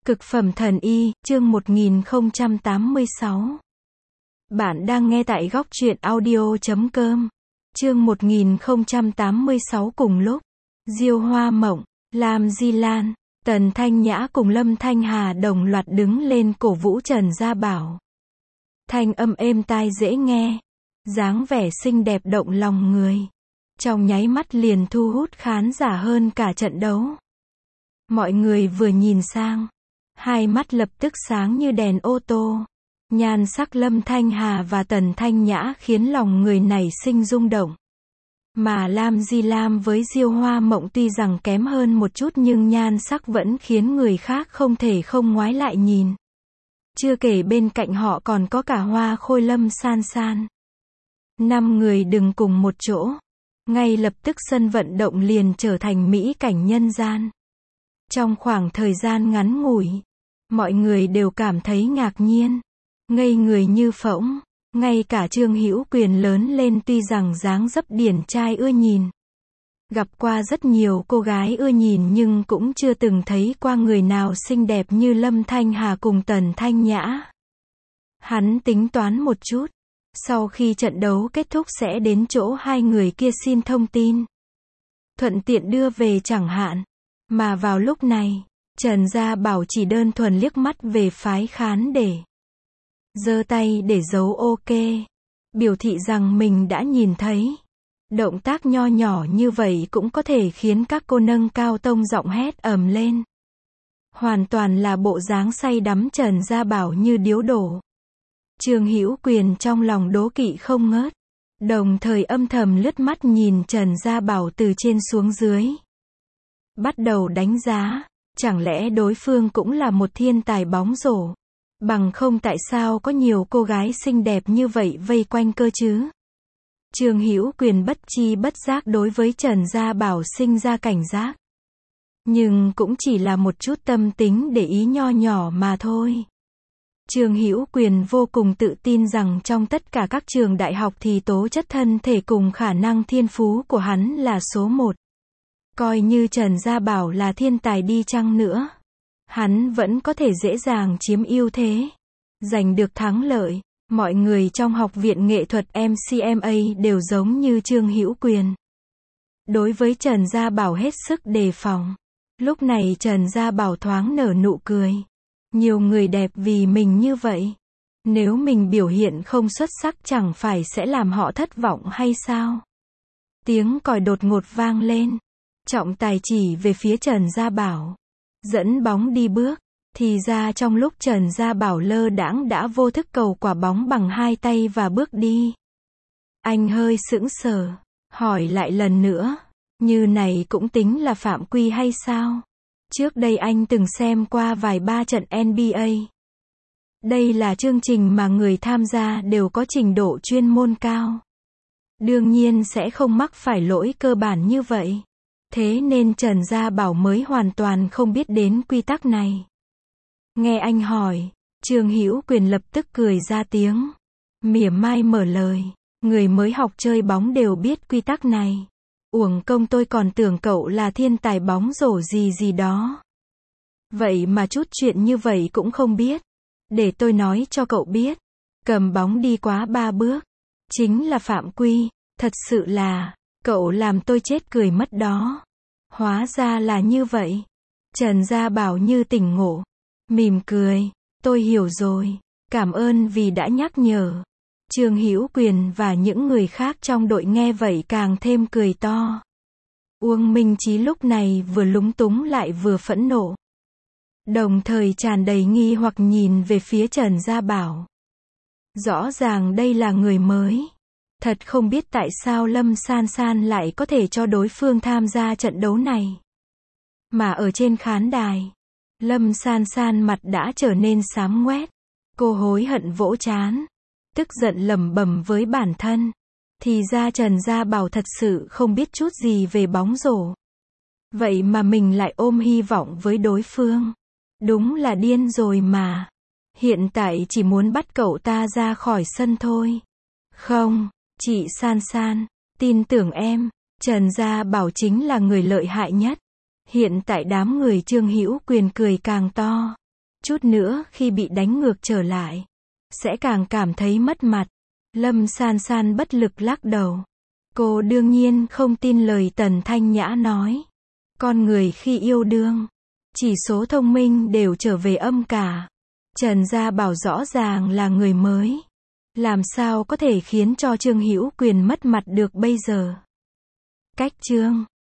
Cực phẩm thần y, chương 1086. Bạn đang nghe tại góc truyện audio.com. Chương 1086 cùng lúc. Diêu Hoa Mộng, Lam Di Lan, Tần Thanh Nhã cùng Lâm Thanh Hà đồng loạt đứng lên cổ vũ Trần Gia Bảo. Thanh âm êm tai dễ nghe, dáng vẻ xinh đẹp động lòng người. Trong nháy mắt liền thu hút khán giả hơn cả trận đấu. Mọi người vừa nhìn sang, hai mắt lập tức sáng như đèn ô tô. Nhan sắc Lâm Thanh Hà và Tần Thanh Nhã khiến lòng người nảy sinh rung động. Mà Lam Di Lam với Diêu Hoa Mộng tuy rằng kém hơn một chút nhưng nhan sắc vẫn khiến người khác không thể không ngoái lại nhìn. Chưa kể bên cạnh họ còn có cả Hoa Khôi Lâm San San. 5 người đứng cùng một chỗ. Ngay lập tức sân vận động liền trở thành mỹ cảnh nhân gian. Trong khoảng thời gian ngắn ngủi, mọi người đều cảm thấy ngạc nhiên, ngây người như phỗng. Ngay cả Trương Hữu Quyền lớn lên tuy rằng dáng dấp điển trai ưa nhìn, gặp qua rất nhiều cô gái ưa nhìn nhưng cũng chưa từng thấy qua người nào xinh đẹp như Lâm Thanh Hà cùng Tần Thanh Nhã. Hắn tính toán một chút, sau khi trận đấu kết thúc sẽ đến chỗ hai người kia xin thông tin, thuận tiện đưa về chẳng hạn. Mà vào lúc này, Trần Gia Bảo chỉ đơn thuần liếc mắt về phái khán để giơ tay để dấu ok, biểu thị rằng mình đã nhìn thấy. Động tác nho nhỏ như vậy cũng có thể khiến các cô nâng cao tông giọng hét ầm lên. Hoàn toàn là bộ dáng say đắm Trần Gia Bảo như điếu đổ. Trương Hữu Quyền trong lòng đố kỵ không ngớt, đồng thời âm thầm lướt mắt nhìn Trần Gia Bảo từ trên xuống dưới. Bắt đầu đánh giá, chẳng lẽ đối phương cũng là một thiên tài bóng rổ? Bằng không tại sao có nhiều cô gái xinh đẹp như vậy vây quanh cơ chứ? Trương Hữu Quyền bất chi bất giác đối với Trần Gia Bảo sinh ra cảnh giác. Nhưng cũng chỉ là một chút tâm tính để ý nho nhỏ mà thôi. Trương Hữu Quyền vô cùng tự tin rằng trong tất cả các trường đại học thì tố chất thân thể cùng khả năng thiên phú của hắn là số 1. Coi như Trần Gia Bảo là thiên tài đi chăng nữa, hắn vẫn có thể dễ dàng chiếm ưu thế, giành được thắng lợi. Mọi người trong học viện nghệ thuật MCMA đều giống như Trương Hữu Quyền. Đối với Trần Gia Bảo hết sức đề phòng. Lúc này Trần Gia Bảo thoáng nở nụ cười. Nhiều người đẹp vì mình như vậy. Nếu mình biểu hiện không xuất sắc chẳng phải sẽ làm họ thất vọng hay sao? Tiếng còi đột ngột vang lên. Trọng tài chỉ về phía Trần Gia Bảo, dẫn bóng đi bước. Thì ra trong lúc Trần Gia Bảo lơ đãng đã vô thức cầu quả bóng bằng hai tay và bước đi. Anh hơi sững sờ, hỏi lại lần nữa, như này cũng tính là phạm quy hay sao? Trước đây anh từng xem qua vài ba trận NBA. Đây là chương trình mà người tham gia đều có trình độ chuyên môn cao. Đương nhiên sẽ không mắc phải lỗi cơ bản như vậy. Thế nên Trần Gia Bảo mới hoàn toàn không biết đến quy tắc này. Nghe anh hỏi, Trương Hữu Quyền lập tức cười ra tiếng, mỉa mai mở lời, người mới học chơi bóng đều biết quy tắc này. Uổng công tôi còn tưởng cậu là thiên tài bóng rổ gì gì đó. Vậy mà chút chuyện như vậy cũng không biết. Để tôi nói cho cậu biết, cầm bóng đi quá 3 bước, chính là phạm quy, thật sự là, cậu làm tôi chết cười mất đó. Hóa ra là như vậy. Trần Gia Bảo như tỉnh ngộ, mỉm cười, tôi hiểu rồi, cảm ơn vì đã nhắc nhở. Trương Hữu Quyền và những người khác trong đội nghe vậy càng thêm cười to. Uông Minh Chí lúc này vừa lúng túng lại vừa phẫn nộ, đồng thời tràn đầy nghi hoặc nhìn về phía Trần Gia Bảo. Rõ ràng đây là người mới. Thật không biết tại sao Lâm San San lại có thể cho đối phương tham gia trận đấu này. Mà ở trên khán đài, Lâm San San mặt đã trở nên xám ngoét. Cô hối hận vỗ trán, tức giận lẩm bẩm với bản thân. Thì ra Trần Gia Bảo thật sự không biết chút gì về bóng rổ. Vậy mà mình lại ôm hy vọng với đối phương. Đúng là điên rồi mà. Hiện tại chỉ muốn bắt cậu ta ra khỏi sân thôi. Không, chị San San, tin tưởng em, Trần Gia Bảo chính là người lợi hại nhất. Hiện tại đám người Trương Hữu Quyền cười càng to. Chút nữa khi bị đánh ngược trở lại, sẽ càng cảm thấy mất mặt. Lâm San San bất lực lắc đầu. Cô đương nhiên không tin lời Tần Thanh Nhã nói. Con người khi yêu đương, chỉ số thông minh đều trở về âm cả. Trần Gia Bảo rõ ràng là người mới. Làm sao có thể khiến cho Trương Hữu Quyền mất mặt được bây giờ? Cách chương